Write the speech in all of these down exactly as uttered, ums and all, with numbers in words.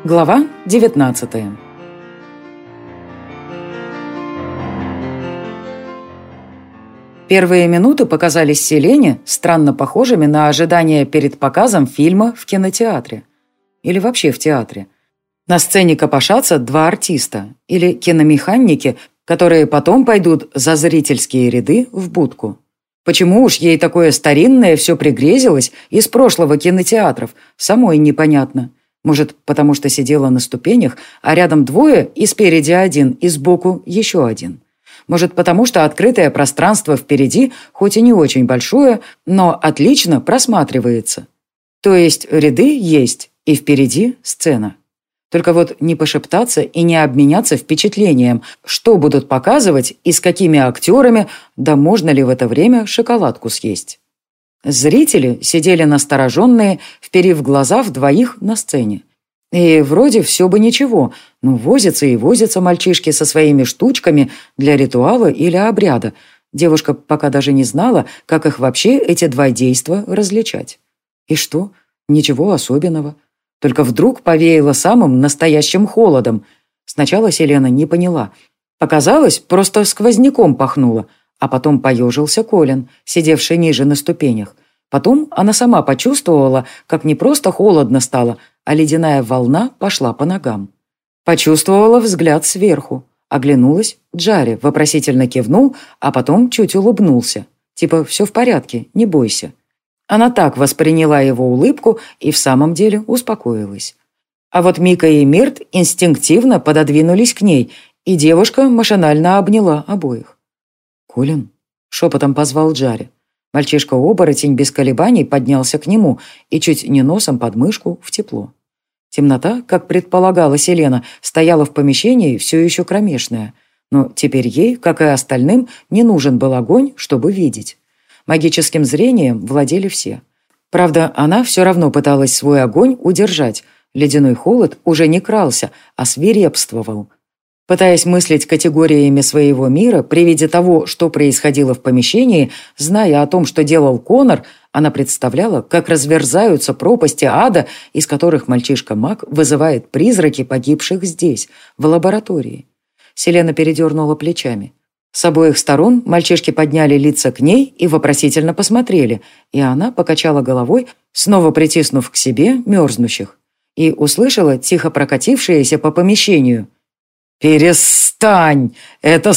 Глава девятнадцатая. Первые минуты показались Селене странно похожими на ожидания перед показом фильма в кинотеатре. Или вообще в театре. На сцене копошатся два артиста. Или киномеханики, которые потом пойдут за зрительские ряды в будку. Почему уж ей такое старинное все пригрезилось из прошлого кинотеатров, самой непонятно. Может, потому что сидела на ступенях, а рядом двое, и спереди один, и сбоку еще один. Может, потому что открытое пространство впереди, хоть и не очень большое, но отлично просматривается. То есть ряды есть, и впереди сцена. Только вот не пошептаться и не обменяться впечатлением, что будут показывать и с какими актерами, да можно ли в это время шоколадку съесть. Зрители сидели настороженные, вперив глаза в двоих на сцене. И вроде все бы ничего, но возятся и возятся мальчишки со своими штучками для ритуала или обряда. Девушка пока даже не знала, как их вообще эти два действа различать. И что? Ничего особенного. Только вдруг повеяло самым настоящим холодом. Сначала Селена не поняла. Показалось, просто сквозняком пахнуло. А потом поежился Колин, сидевший ниже на ступенях. Потом она сама почувствовала, как не просто холодно стало, а ледяная волна пошла по ногам. Почувствовала взгляд сверху. Оглянулась, Джаре вопросительно кивнул, а потом чуть улыбнулся. Типа «все в порядке, не бойся». Она так восприняла его улыбку и в самом деле успокоилась. А вот Мика и Мирт инстинктивно пододвинулись к ней, и девушка машинально обняла обоих. «Колин?» — шепотом позвал Джаре. Мальчишка-оборотень без колебаний поднялся к нему и чуть не носом под мышку в тепло. Темнота, как предполагала Селена, стояла в помещении все еще кромешная. Но теперь ей, как и остальным, не нужен был огонь, чтобы видеть. Магическим зрением владели все. Правда, она все равно пыталась свой огонь удержать. Ледяной холод уже не крался, а свирепствовал. Пытаясь мыслить категориями своего мира при виде того, что происходило в помещении, зная о том, что делал Конор, она представляла, как разверзаются пропасти ада, из которых мальчишка-маг вызывает призраки погибших здесь, в лаборатории. Селена передернула плечами. С обоих сторон мальчишки подняли лица к ней и вопросительно посмотрели, и она покачала головой, снова притиснув к себе мерзнущих, и услышала тихо прокатившееся по помещению: «Перестань! Это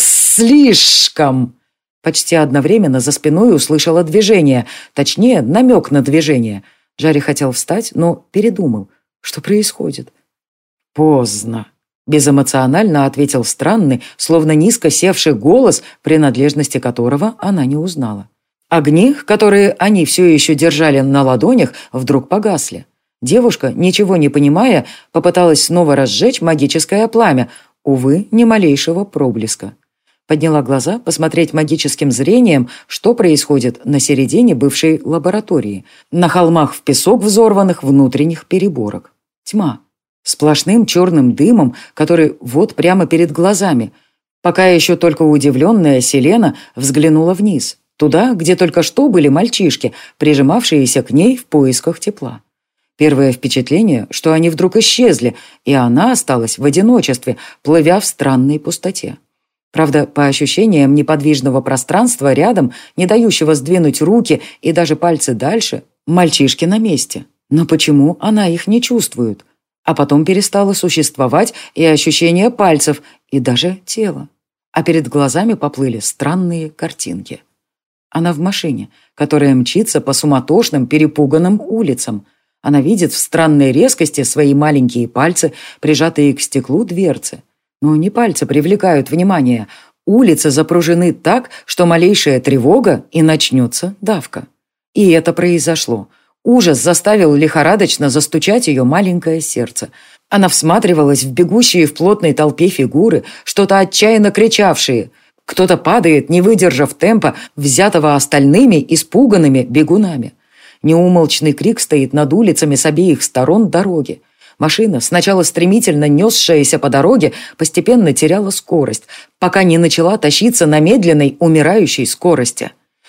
слишком!» Почти одновременно за спиной услышала движение, точнее, намек на движение. Джаре хотел встать, но передумал. Что происходит? «Поздно», — безэмоционально ответил странный, словно низко севший голос, принадлежности которого она не узнала. Огни, которые они все еще держали на ладонях, вдруг погасли. Девушка, ничего не понимая, попыталась снова разжечь магическое пламя. Увы, ни малейшего проблеска. Подняла глаза посмотреть магическим зрением, что происходит на середине бывшей лаборатории, на холмах в песок взорванных внутренних переборок. Тьма. Сплошным черным дымом, который вот прямо перед глазами. Пока еще только удивленная Селена взглянула вниз, туда, где только что были мальчишки, прижимавшиеся к ней в поисках тепла. Первое впечатление, что они вдруг исчезли, и она осталась в одиночестве, плывя в странной пустоте. Правда, по ощущениям неподвижного пространства рядом, не дающего сдвинуть руки и даже пальцы дальше, мальчишки на месте. Но почему она их не чувствует? А потом перестало существовать и ощущение пальцев, и даже тела. А перед глазами поплыли странные картинки. Она в машине, которая мчится по суматошным, перепуганным улицам. Она видит в странной резкости свои маленькие пальцы, прижатые к стеклу дверцы. Но не пальцы привлекают внимание. Улицы запружены так, что малейшая тревога, и начнется давка. И это произошло. Ужас заставил лихорадочно застучать ее маленькое сердце. Она всматривалась в бегущие в плотной толпе фигуры, что-то отчаянно кричавшие. Кто-то падает, не выдержав темпа, взятого остальными испуганными бегунами. Неумолчный крик стоит над улицами с обеих сторон дороги. Машина, сначала стремительно несшаяся по дороге, постепенно теряла скорость, пока не начала тащиться на медленной, умирающей скорости.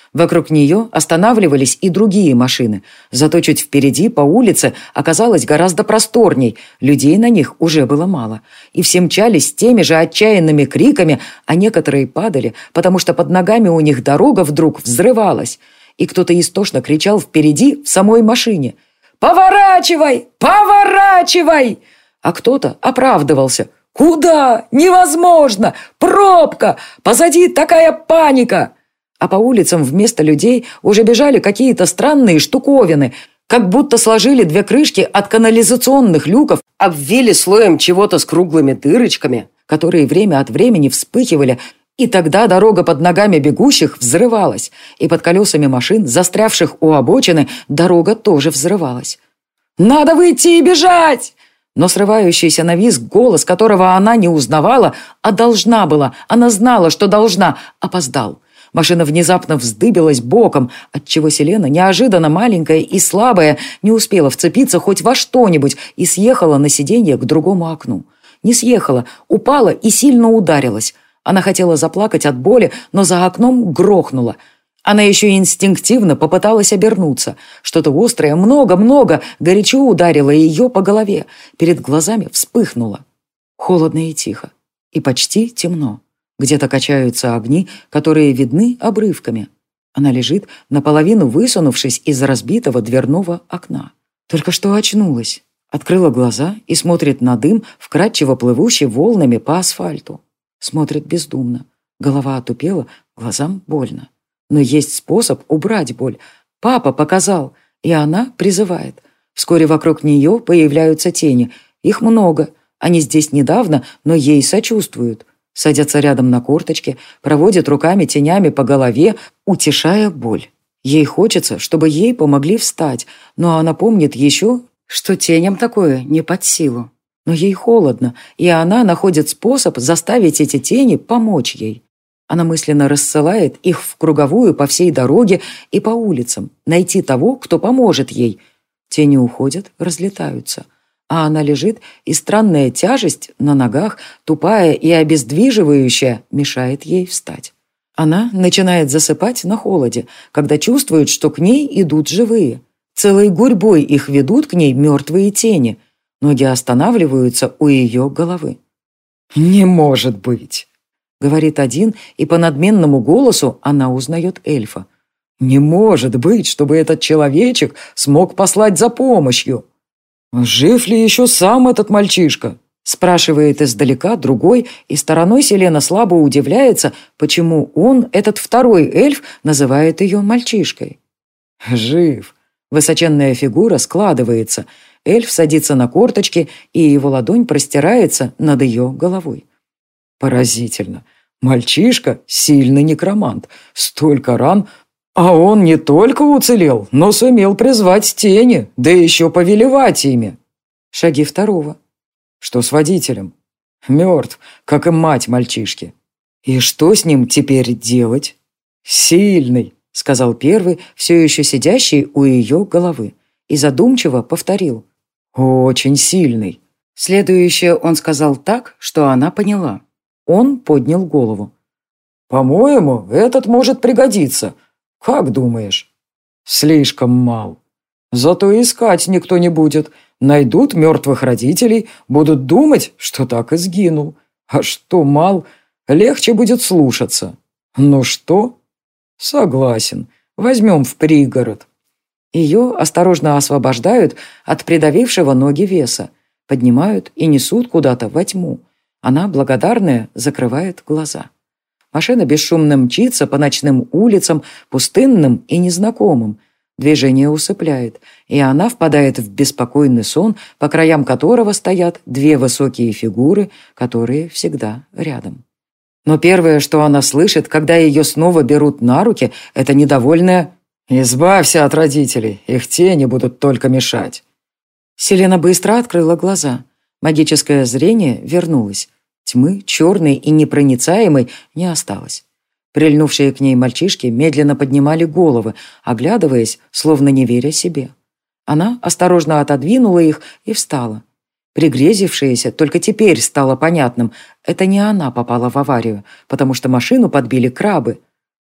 Вокруг нее останавливались и другие машины, зато чуть впереди по улице оказалось гораздо просторней, людей на них уже было мало, и все мчались теми же отчаянными криками, а некоторые падали, потому что под ногами у них дорога вдруг взрывалась, и кто-то истошно кричал впереди в самой машине: «Поворачивай! Поворачивай!» А кто-то оправдывался: «Куда? Невозможно! Пробка! Позади такая паника!» А по улицам вместо людей уже бежали какие-то странные штуковины, как будто сложили две крышки от канализационных люков, обвили слоем чего-то с круглыми дырочками, которые время от времени вспыхивали, и тогда дорога под ногами бегущих взрывалась, и под колесами машин, застрявших у обочины, дорога тоже взрывалась. «Надо выйти и бежать!» Но срывающийся на визг голос, которого она не узнавала, а должна была, она знала, что должна, опоздал. Машина внезапно вздыбилась боком, отчего Селена, неожиданно маленькая и слабая, не успела вцепиться хоть во что-нибудь и съехала на сиденье к другому окну. Не съехала, упала и сильно ударилась. Она хотела заплакать от боли, но за окном грохнула. Она еще инстинктивно попыталась обернуться. Что-то острое, много-много, горячо ударило ее по голове. Перед глазами вспыхнуло. Холодно и тихо. И почти темно. Где-то качаются огни, которые видны обрывками. Она лежит, наполовину высунувшись из разбитого дверного окна. Только что очнулась. Открыла глаза и смотрит на дым, вкрадчиво плывущий волнами по асфальту. Смотрит бездумно. Голова отупела, глазам больно. Но есть способ убрать боль. Папа показал, и она призывает. Вскоре вокруг нее появляются тени. Их много. Они здесь недавно, но ей сочувствуют. Садятся рядом на корточки, проводят руками тенями по голове, утешая боль. Ей хочется, чтобы ей помогли встать, но она помнит еще, что теням такое не под силу. Но ей холодно, и она находит способ заставить эти тени помочь ей. Она мысленно рассылает их в круговую по всей дороге и по улицам, найти того, кто поможет ей. Тени уходят, разлетаются. А она лежит, и странная тяжесть на ногах, тупая и обездвиживающая, мешает ей встать. Она начинает засыпать на холоде, когда чувствует, что к ней идут живые. Целой гурьбой их ведут к ней мертвые тени. Ноги останавливаются у ее головы. «Не может быть!» — говорит один, и по надменному голосу она узнает эльфа. «Не может быть, чтобы этот человечек смог послать за помощью!» «Жив ли еще сам этот мальчишка?» — спрашивает издалека другой, и стороной Селена слабо удивляется, почему он, этот второй эльф, называет ее мальчишкой. «Жив». Высоченная фигура складывается. Эльф садится на корточки, и его ладонь простирается над ее головой. Поразительно. Мальчишка — сильный некромант. Столько ран... А он не только уцелел, но сумел призвать тени, да еще повелевать ими. Шаги второго. Что с водителем? Мертв, как и мать мальчишки. И что с ним теперь делать? Сильный, сказал первый, все еще сидящий у ее головы, и задумчиво повторил. Очень сильный. Следующее он сказал так, что она поняла. Он поднял голову. По-моему, этот может пригодиться. «Как думаешь?» «Слишком мал. Зато искать никто не будет. Найдут мертвых родителей, будут думать, что так и сгинул. А что мал, легче будет слушаться. Ну что?» «Согласен. Возьмем в пригород». Ее осторожно освобождают от придавившего ноги веса, поднимают и несут куда-то во тьму. Она, благодарная, закрывает глаза. Машина бесшумно мчится по ночным улицам, пустынным и незнакомым. Движение усыпляет, и она впадает в беспокойный сон, по краям которого стоят две высокие фигуры, которые всегда рядом. Но первое, что она слышит, когда ее снова берут на руки, это недовольное «Избавься от родителей, их тени будут только мешать». Селена быстро открыла глаза. Магическое зрение вернулось. Тьмы, черной и непроницаемой, не осталось. Прильнувшие к ней мальчишки медленно поднимали головы, оглядываясь, словно не веря себе. Она осторожно отодвинула их и встала. Пригрезившееся только теперь стало понятным. Это не она попала в аварию, потому что машину подбили крабы.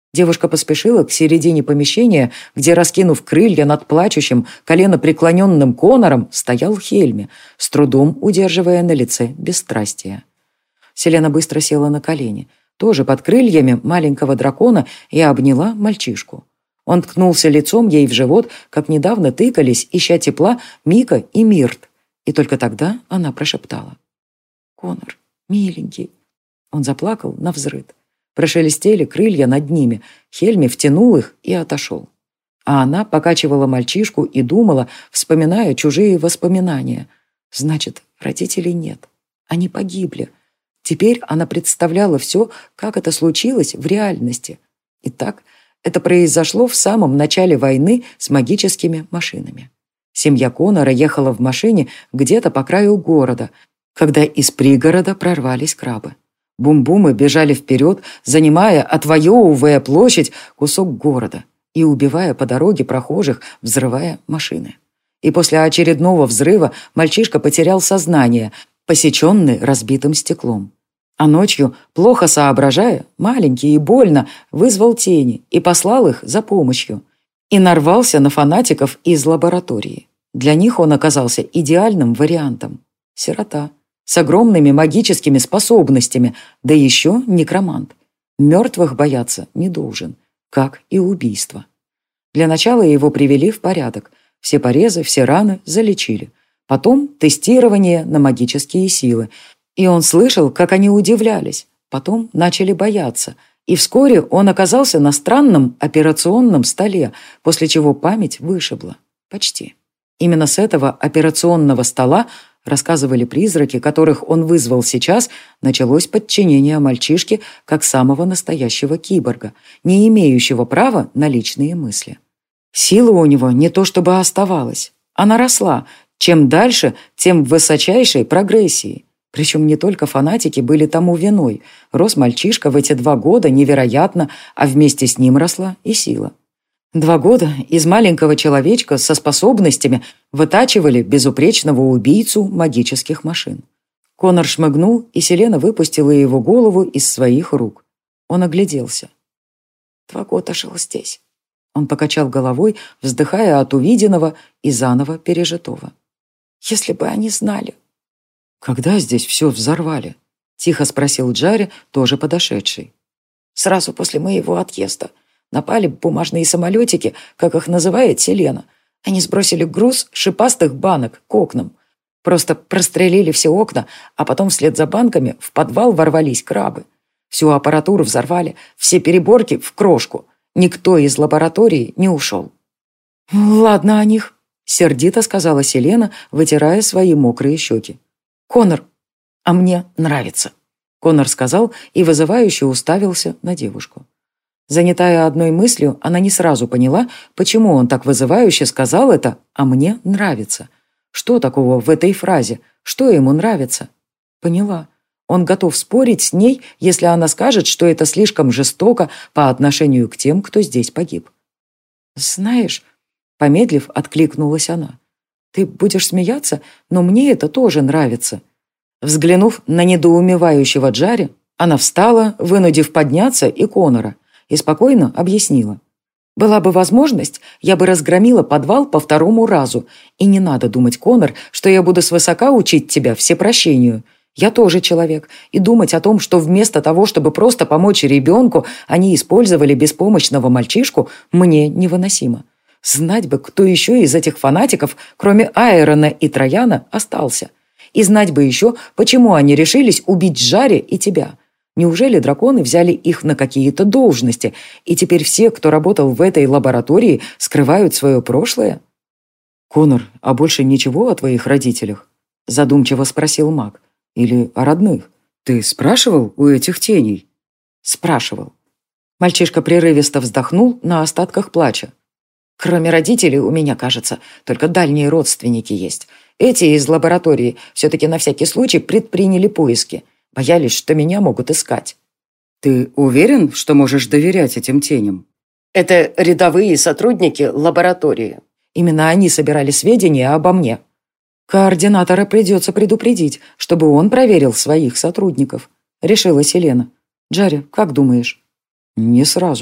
Девушка поспешила к середине помещения, где, раскинув крылья над плачущим, коленопреклоненным Конором, стоял Хельми, с трудом удерживая на лице бесстрастие. Селена быстро села на колени, тоже под крыльями маленького дракона, и обняла мальчишку. Он ткнулся лицом ей в живот, как недавно тыкались, ища тепла, Мика и Мирт. И только тогда она прошептала: «Конор, миленький». Он заплакал навзрыд. Прошелестели крылья над ними. Хельми втянул их и отошел. А она покачивала мальчишку и думала, вспоминая чужие воспоминания. Значит, родителей нет. Они погибли. Теперь она представляла все, как это случилось в реальности. Итак, это произошло в самом начале войны с магическими машинами. Семья Конора ехала в машине где-то по краю города, когда из пригорода прорвались крабы. Бум-бумы бежали вперед, занимая, отвоевывая площадь, кусок города и убивая по дороге прохожих, взрывая машины. И после очередного взрыва мальчишка потерял сознание, посеченный разбитым стеклом. А ночью, плохо соображая, маленький и больно, вызвал тени и послал их за помощью. И нарвался на фанатиков из лаборатории. Для них он оказался идеальным вариантом. Сирота. С огромными магическими способностями, да еще некромант. Мертвых бояться не должен, как и убийство. Для начала его привели в порядок. Все порезы, все раны залечили. Потом тестирование на магические силы. И он слышал, как они удивлялись. Потом начали бояться. И вскоре он оказался на странном операционном столе, после чего память вышибла. Почти. Именно с этого операционного стола, рассказывали призраки, которых он вызвал сейчас, началось подчинение мальчишки как самого настоящего киборга, не имеющего права на личные мысли. Сила у него не то чтобы оставалась, она росла. Чем дальше, тем в высочайшей прогрессии. Причем не только фанатики были тому виной. Рос мальчишка в эти два года невероятно, а вместе с ним росла и сила. Два года из маленького человечка со способностями вытачивали безупречного убийцу магических машин. Конор шмыгнул, и Селена выпустила его голову из своих рук. Он огляделся. Два года жил здесь. Он покачал головой, вздыхая от увиденного и заново пережитого. Если бы они знали. «Когда здесь все взорвали?» — тихо спросил Джарри, тоже подошедший. «Сразу после моего отъезда. Напали бумажные самолетики, как их называет Селена. Они сбросили груз шипастых банок к окнам. Просто прострелили все окна, а потом вслед за банками в подвал ворвались крабы. Всю аппаратуру взорвали, все переборки в крошку. Никто из лаборатории не ушел». «Ладно о них», — сердито сказала Селена, вытирая свои мокрые щеки. «Конор, а мне нравится», — Конор сказал и вызывающе уставился на девушку. Занятая одной мыслью, она не сразу поняла, почему он так вызывающе сказал это «а мне нравится». Что такого в этой фразе? Что ему нравится? Поняла. Он готов спорить с ней, если она скажет, что это слишком жестоко по отношению к тем, кто здесь погиб. «Знаешь», — помедлив, откликнулась она, «ты будешь смеяться, но мне это тоже нравится». Взглянув на недоумевающего Джарри, она встала, вынудив подняться и Конора, и спокойно объяснила. «Была бы возможность, я бы разгромила подвал по второму разу. И не надо думать, Конор, что я буду свысока учить тебя всепрощению. Я тоже человек, и думать о том, что вместо того, чтобы просто помочь ребенку, они использовали беспомощного мальчишку, мне невыносимо. Знать бы, кто еще из этих фанатиков, кроме Айрона и Трояна, остался. И знать бы еще, почему они решились убить Джарри и тебя». Неужели драконы взяли их на какие-то должности, и теперь все, кто работал в этой лаборатории, скрывают свое прошлое? «Конор, а больше ничего о твоих родителях?» – задумчиво спросил маг. «Или о родных? Ты спрашивал у этих теней?» «Спрашивал». Мальчишка прерывисто вздохнул на остатках плача. «Кроме родителей, у меня, кажется, только дальние родственники есть. Эти из лаборатории все-таки на всякий случай предприняли поиски. Боялись, что меня могут искать». «Ты уверен, что можешь доверять этим теням?» «Это рядовые сотрудники лаборатории. Именно они собирали сведения обо мне. Координатора придется предупредить, чтобы он проверил своих сотрудников», — решила Селена. «Джарри, как думаешь?» «Не сразу».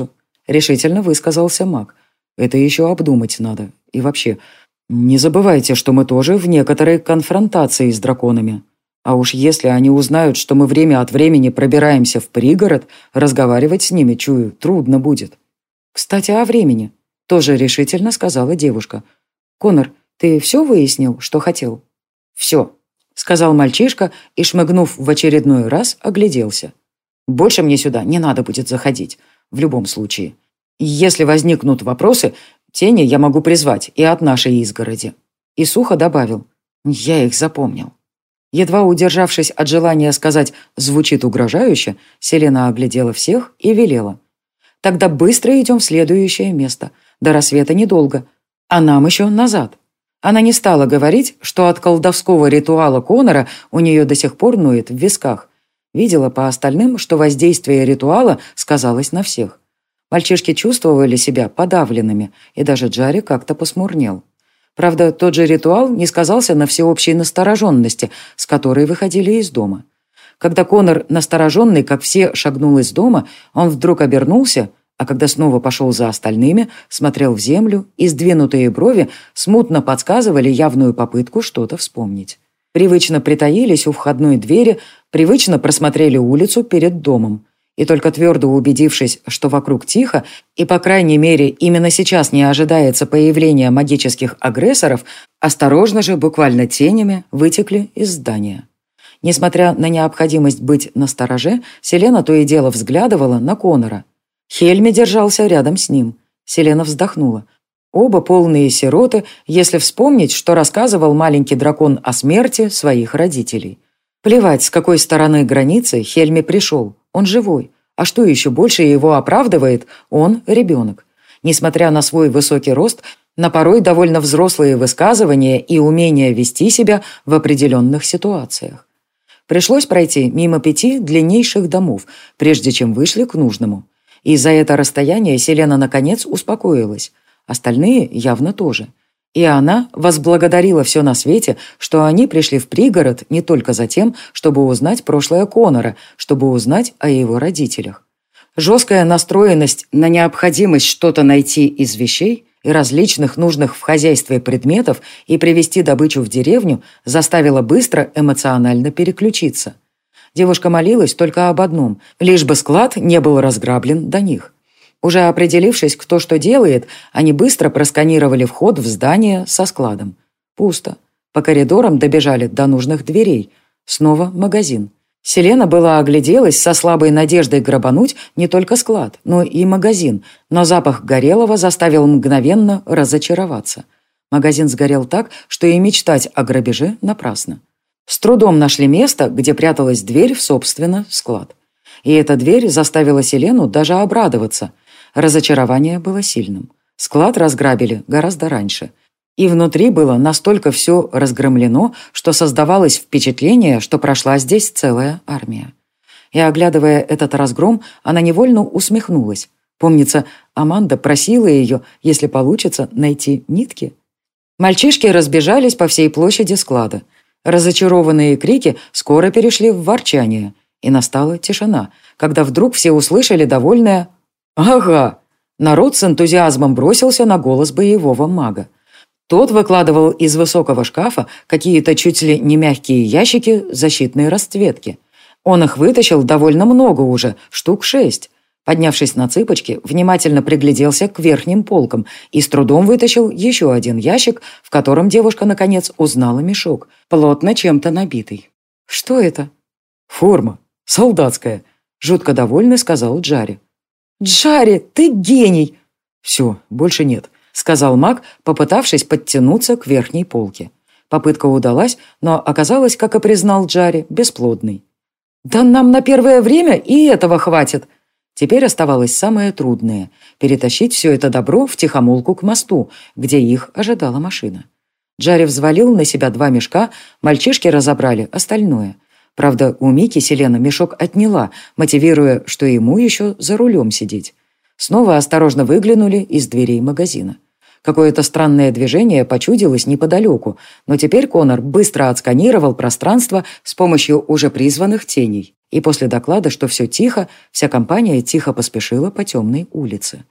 решительно высказался маг. «Это еще обдумать надо. И вообще, не забывайте, что мы тоже в некоторой конфронтации с драконами. А уж если они узнают, что мы время от времени пробираемся в пригород, разговаривать с ними, чую, трудно будет». «Кстати, о времени», — тоже решительно сказала девушка. «Конор, ты все выяснил, что хотел?» «Все», — сказал мальчишка и, шмыгнув в очередной раз, огляделся. «Больше мне сюда не надо будет заходить, в любом случае. Если возникнут вопросы, тени я могу призвать и от нашей изгороди». И сухо добавил: «Я их запомнил». Едва удержавшись от желания сказать «звучит угрожающе», Селена оглядела всех и велела: «Тогда быстро идем в следующее место. До рассвета недолго. А нам еще назад». Она не стала говорить, что от колдовского ритуала Конора у нее до сих пор ноет в висках. Видела по остальным, что воздействие ритуала сказалось на всех. Мальчишки чувствовали себя подавленными, и даже Джарри как-то посмурнел. Правда, тот же ритуал не сказался на всеобщей настороженности, с которой выходили из дома. Когда Конор, настороженный, как все, шагнул из дома, он вдруг обернулся, а когда снова пошел за остальными, смотрел в землю, и сдвинутые брови смутно подсказывали явную попытку что-то вспомнить. Привычно притаились у входной двери, привычно просмотрели улицу перед домом. И только твердо убедившись, что вокруг тихо, и, по крайней мере, именно сейчас не ожидается появления магических агрессоров, осторожно же, буквально тенями, вытекли из здания. Несмотря на необходимость быть настороже, Селена то и дело взглядывала на Конора. Хельми держался рядом с ним. Селена вздохнула. Оба полные сироты, если вспомнить, что рассказывал маленький дракон о смерти своих родителей. Плевать, с какой стороны границы Хельми пришел. Он живой. А что еще больше его оправдывает, он ребенок. Несмотря на свой высокий рост, на порой довольно взрослые высказывания и умение вести себя в определенных ситуациях. Пришлось пройти мимо пяти длиннейших домов, прежде чем вышли к нужному. И за это расстояние Селена наконец успокоилась. Остальные явно тоже. И она возблагодарила все на свете, что они пришли в пригород не только за тем, чтобы узнать прошлое Конора, чтобы узнать о его родителях. Жесткая настроенность на необходимость что-то найти из вещей и различных нужных в хозяйстве предметов и привезти добычу в деревню заставила быстро эмоционально переключиться. Девушка молилась только об одном, лишь бы склад не был разграблен до них. Уже определившись, кто что делает, они быстро просканировали вход в здание со складом. Пусто. По коридорам добежали до нужных дверей. Снова магазин. Селена была огляделась со слабой надеждой грабануть не только склад, но и магазин, но запах горелого заставил мгновенно разочароваться. Магазин сгорел так, что и мечтать о грабеже напрасно. С трудом нашли место, где пряталась дверь в, собственно, склад. И эта дверь заставила Селену даже обрадоваться. Разочарование было сильным. Склад разграбили гораздо раньше. И внутри было настолько все разгромлено, что создавалось впечатление, что прошла здесь целая армия. И, оглядывая этот разгром, она невольно усмехнулась. Помнится, Аманда просила ее, если получится, найти нитки. Мальчишки разбежались по всей площади склада. Разочарованные крики скоро перешли в ворчание. И настала тишина, когда вдруг все услышали довольное «Ага!». Народ с энтузиазмом бросился на голос боевого мага. Тот выкладывал из высокого шкафа какие-то чуть ли не мягкие ящики защитной расцветки. Он их вытащил довольно много уже, штук шесть. Поднявшись на цыпочки, внимательно пригляделся к верхним полкам и с трудом вытащил еще один ящик, в котором девушка, наконец, узнала мешок, плотно чем-то набитый. «Что это?» «Форма. Солдатская», — жутко довольный сказал Джарри. «Джарри, ты гений!» «Все, больше нет», — сказал маг, попытавшись подтянуться к верхней полке. Попытка удалась, но оказалась, как и признал Джарри, бесплодной. «Да нам на первое время и этого хватит!» Теперь оставалось самое трудное – перетащить все это добро втихомолку к мосту, где их ожидала машина. Джарри взвалил на себя два мешка, мальчишки разобрали остальное. Правда, у Мики Селена мешок отняла, мотивируя, что ему еще за рулем сидеть. Снова осторожно выглянули из дверей магазина. Какое-то странное движение почудилось неподалеку, но теперь Конор быстро отсканировал пространство с помощью уже призванных теней. И после доклада, что все тихо, вся компания тихо поспешила по темной улице.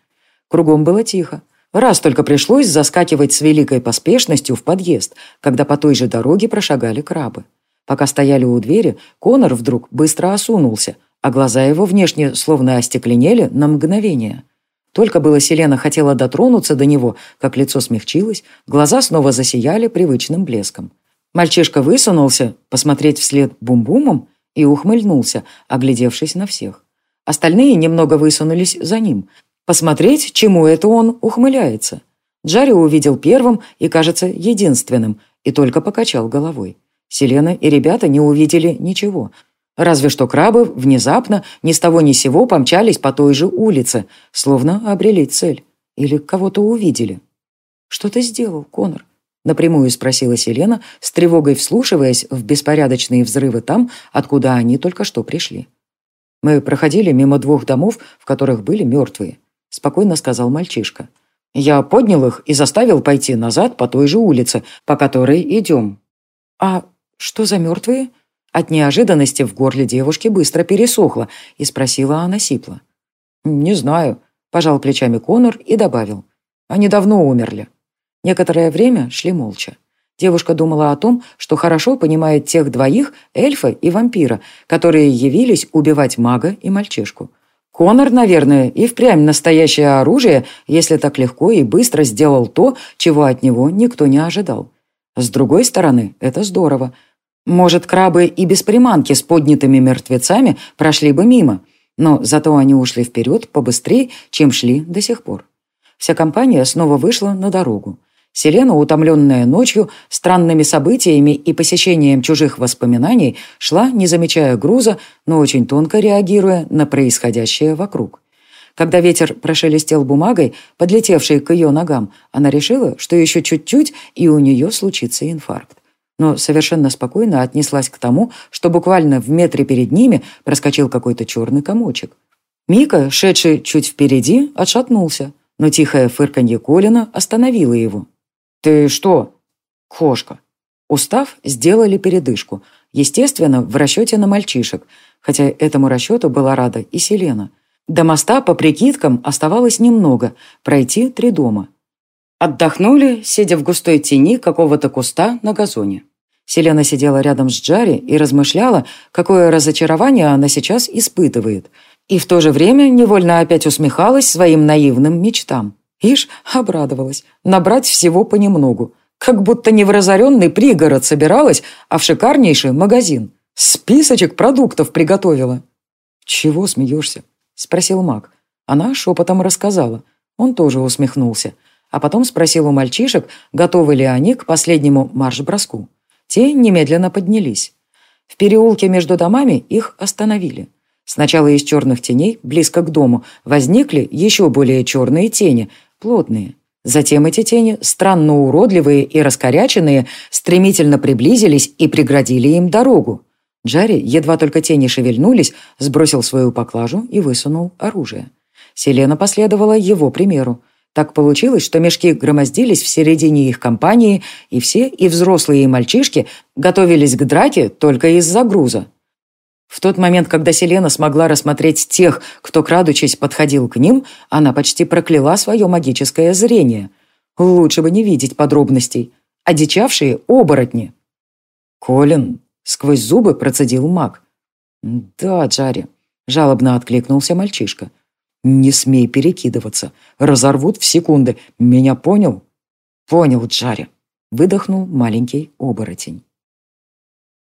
Кругом было тихо. Раз только пришлось заскакивать с великой поспешностью в подъезд, когда по той же дороге прошагали крабы. Пока стояли у двери, Конор вдруг быстро осунулся, а глаза его внешне словно остекленели на мгновение. Только было Селена хотела дотронуться до него, как лицо смягчилось, глаза снова засияли привычным блеском. Мальчишка высунулся, посмотреть вслед бум-бумом, и ухмыльнулся, оглядевшись на всех. Остальные немного высунулись за ним, посмотреть, чему это он ухмыляется. Джарри увидел первым и, кажется, единственным, и только покачал головой. Селена и ребята не увидели ничего, разве что крабы внезапно ни с того ни с сего помчались по той же улице, словно обрели цель. Или кого-то увидели. «Что ты сделал, Конор?» — напрямую спросила Селена, с тревогой вслушиваясь в беспорядочные взрывы там, откуда они только что пришли. «Мы проходили мимо двух домов, в которых были мертвые», — спокойно сказал мальчишка. «Я поднял их и заставил пойти назад по той же улице, по которой идем». «А что за мертвые?» От неожиданности в горле девушки быстро пересохло, и спросила она сипло. «Не знаю», — пожал плечами Конор и добавил. «Они давно умерли». Некоторое время шли молча. Девушка думала о том, что хорошо понимает тех двоих, эльфа и вампира, которые явились убивать мага и мальчишку. Конор, наверное, и впрямь настоящее оружие, если так легко и быстро сделал то, чего от него никто не ожидал. С другой стороны, это здорово. Может, крабы и без приманки с поднятыми мертвецами прошли бы мимо, но зато они ушли вперед побыстрее, чем шли до сих пор. Вся компания снова вышла на дорогу. Селена, утомленная ночью, странными событиями и посещением чужих воспоминаний, шла, не замечая груза, но очень тонко реагируя на происходящее вокруг. Когда ветер прошелестел бумагой, подлетевшей к ее ногам, она решила, что еще чуть-чуть, и у нее случится инфаркт. Но совершенно спокойно отнеслась к тому, что буквально в метре перед ними проскочил какой-то черный комочек. Мика, шедший чуть впереди, отшатнулся, но тихое фырканье Колина остановило его. «Ты что?» «Кошка». Устав, сделали передышку, естественно, в расчете на мальчишек, хотя этому расчету была рада и Селена. До моста, по прикидкам, оставалось немного, пройти три дома. Отдохнули, сидя в густой тени какого-то куста на газоне. Селена сидела рядом с Джарри и размышляла, какое разочарование она сейчас испытывает, и в то же время невольно опять усмехалась своим наивным мечтам. Ишь, обрадовалась, набрать всего понемногу, как будто не в разоренный пригород собиралась, а в шикарнейший магазин. Списочек продуктов приготовила. «Чего смеешься?» — спросил маг. Она шепотом рассказала. Он тоже усмехнулся. А потом спросил у мальчишек, готовы ли они к последнему марш-броску. Те немедленно поднялись. В переулке между домами их остановили. Сначала из черных теней, близко к дому, возникли еще более черные тени, плотные. Затем эти тени, странно уродливые и раскоряченные, стремительно приблизились и преградили им дорогу. Джарри, едва только тени шевельнулись, сбросил свою поклажу и высунул оружие. Селена последовала его примеру. Так получилось, что мешки громоздились в середине их компании, и все, и взрослые, и мальчишки, готовились к драке только из-за груза. В тот момент, когда Селена смогла рассмотреть тех, кто, крадучись, подходил к ним, она почти прокляла свое магическое зрение. Лучше бы не видеть подробностей. Одичавшие оборотни. «Колин!» — сквозь зубы процедил маг. «Да, Джарри», — жалобно откликнулся мальчишка. «Не смей перекидываться. Разорвут в секунды. Меня понял?» «Понял, Джарри», — выдохнул маленький оборотень.